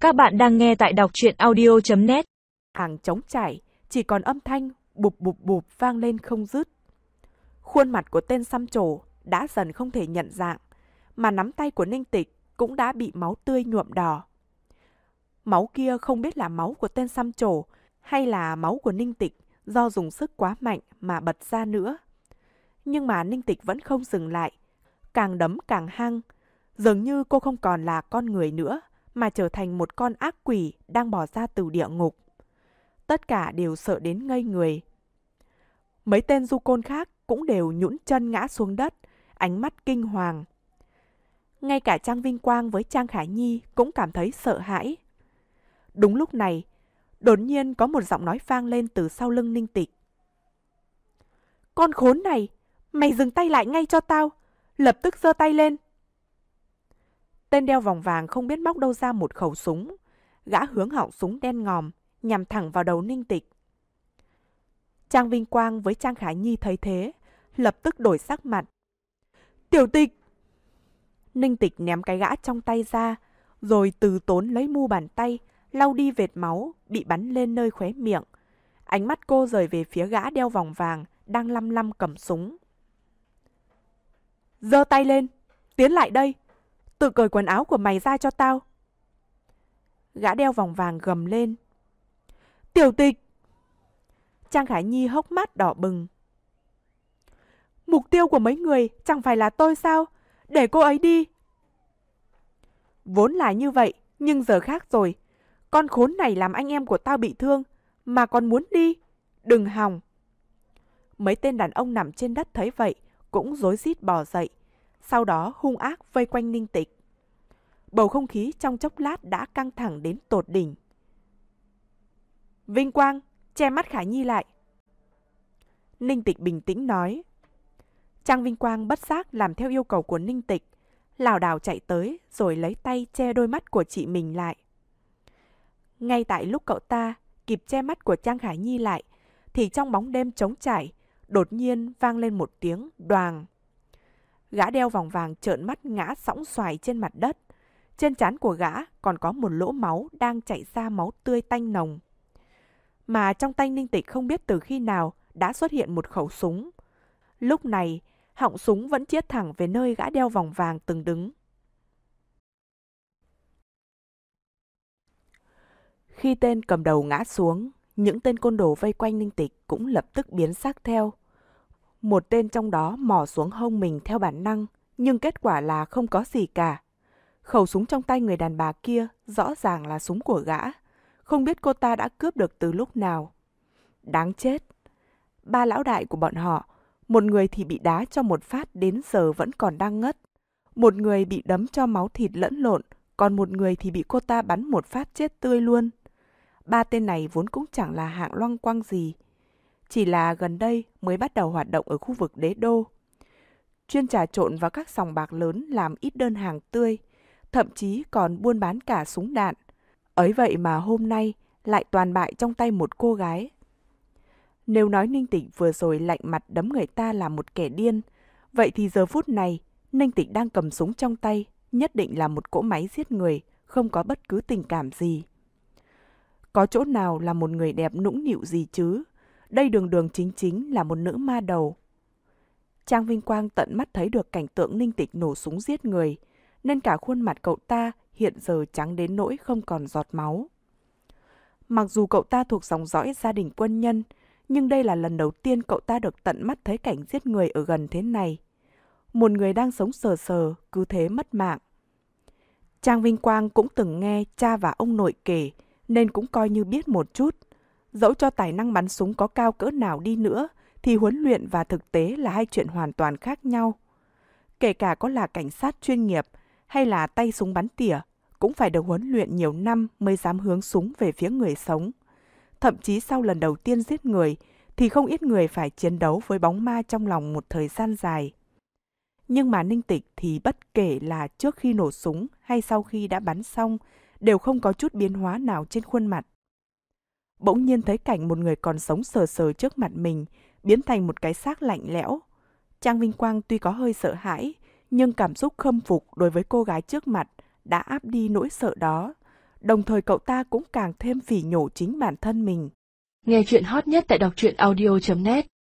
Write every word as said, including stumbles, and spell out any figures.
Các bạn đang nghe tại đọc truyện audio chấm net. Hàng trống trải, chỉ còn âm thanh bụp bụp bụp vang lên không dứt. Khuôn mặt của tên xăm trổ đã dần không thể nhận dạng, mà nắm tay của Ninh Tịch cũng đã bị máu tươi nhuộm đỏ. Máu kia không biết là máu của tên xăm trổ hay là máu của Ninh Tịch do dùng sức quá mạnh mà bật ra nữa. Nhưng mà Ninh Tịch vẫn không dừng lại, càng đấm càng hăng, dường như cô không còn là con người nữa, mà trở thành một con ác quỷ đang bỏ ra từ địa ngục. Tất cả đều sợ đến ngây người. Mấy tên du côn khác cũng đều nhũn chân ngã xuống đất, ánh mắt kinh hoàng. Ngay cả Trang Vinh Quang với Trang Khả Nhi cũng cảm thấy sợ hãi. Đúng lúc này, đột nhiên có một giọng nói vang lên từ sau lưng Ninh Tịch. Con khốn này, mày dừng tay lại ngay cho tao, lập tức giơ tay lên. Tên đeo vòng vàng không biết móc đâu ra một khẩu súng. Gã hướng họng súng đen ngòm, nhằm thẳng vào đầu Ninh Tịch. Trang Vinh Quang với Trang Khả Nhi thấy thế, lập tức đổi sắc mặt. Tiểu Tịch! Ninh Tịch ném cái gã trong tay ra, rồi từ tốn lấy mu bàn tay, lau đi vệt máu, bị bắn lên nơi khóe miệng. Ánh mắt cô rời về phía gã đeo vòng vàng, đang lăm lăm cầm súng. Giơ tay lên, tiến lại đây! Tự cởi quần áo của mày ra cho tao. Gã đeo vòng vàng gầm lên. Tiểu Tịch! Trang Khả Nhi hốc mắt đỏ bừng. Mục tiêu của mấy người chẳng phải là tôi sao? Để cô ấy đi. Vốn là như vậy, nhưng giờ khác rồi. Con khốn này làm anh em của tao bị thương, mà còn muốn đi. Đừng hòng. Mấy tên đàn ông nằm trên đất thấy vậy, cũng rối rít bò dậy. Sau đó hung ác vây quanh Ninh Tịch. Bầu không khí trong chốc lát đã căng thẳng đến tột đỉnh. Vinh Quang, che mắt Khả Nhi lại. Ninh Tịch bình tĩnh nói. Trang Vinh Quang bất giác làm theo yêu cầu của Ninh Tịch, lảo đảo chạy tới rồi lấy tay che đôi mắt của chị mình lại. Ngay tại lúc cậu ta kịp che mắt của Trang Khả Nhi lại, thì trong bóng đêm trống trải, đột nhiên vang lên một tiếng đoàng. Gã đeo vòng vàng trợn mắt ngã sõng xoài trên mặt đất. Trên trán của gã còn có một lỗ máu đang chảy ra máu tươi tanh nồng. Mà trong tay Ninh Tịch không biết từ khi nào đã xuất hiện một khẩu súng. Lúc này, họng súng vẫn chiết thẳng về nơi gã đeo vòng vàng từng đứng. Khi tên cầm đầu ngã xuống, những tên côn đồ vây quanh Ninh Tịch cũng lập tức biến sắc theo. Một tên trong đó mò xuống hông mình theo bản năng, nhưng kết quả là không có gì cả. Khẩu súng trong tay người đàn bà kia rõ ràng là súng của gã. Không biết cô ta đã cướp được từ lúc nào. Đáng chết. Ba lão đại của bọn họ, một người thì bị đá cho một phát đến giờ vẫn còn đang ngất. Một người bị đấm cho máu thịt lẫn lộn, còn một người thì bị cô ta bắn một phát chết tươi luôn. Ba tên này vốn cũng chẳng là hạng loăng quăng gì. Chỉ là gần đây mới bắt đầu hoạt động ở khu vực đế đô. Chuyên trà trộn vào các sòng bạc lớn làm ít đơn hàng tươi, thậm chí còn buôn bán cả súng đạn. Ấy vậy mà hôm nay lại toàn bại trong tay một cô gái. Nếu nói Ninh Tịch vừa rồi lạnh mặt đấm người ta là một kẻ điên, vậy thì giờ phút này Ninh Tịch đang cầm súng trong tay, nhất định là một cỗ máy giết người, không có bất cứ tình cảm gì. Có chỗ nào là một người đẹp nũng nịu gì chứ? Đây đường đường chính chính là một nữ ma đầu. Trang Vinh Quang tận mắt thấy được cảnh tượng Ninh Tịch nổ súng giết người, nên cả khuôn mặt cậu ta hiện giờ trắng đến nỗi không còn giọt máu. Mặc dù cậu ta thuộc dòng dõi gia đình quân nhân, nhưng đây là lần đầu tiên cậu ta được tận mắt thấy cảnh giết người ở gần thế này. Một người đang sống sờ sờ, cứ thế mất mạng. Trang Vinh Quang cũng từng nghe cha và ông nội kể, nên cũng coi như biết một chút. Dẫu cho tài năng bắn súng có cao cỡ nào đi nữa, thì huấn luyện và thực tế là hai chuyện hoàn toàn khác nhau. Kể cả có là cảnh sát chuyên nghiệp hay là tay súng bắn tỉa, cũng phải được huấn luyện nhiều năm mới dám hướng súng về phía người sống. Thậm chí sau lần đầu tiên giết người, thì không ít người phải chiến đấu với bóng ma trong lòng một thời gian dài. Nhưng mà Ninh Tịch thì bất kể là trước khi nổ súng hay sau khi đã bắn xong, đều không có chút biến hóa nào trên khuôn mặt. Bỗng nhiên thấy cảnh một người còn sống sờ sờ trước mặt mình, biến thành một cái xác lạnh lẽo. Trang Vinh Quang tuy có hơi sợ hãi, nhưng cảm xúc khâm phục đối với cô gái trước mặt đã áp đi nỗi sợ đó. đồng thời cậu ta cũng càng thêm phỉ nhổ chính bản thân mình. Nghe chuyện hot nhất tại đọc truyện audio chấm net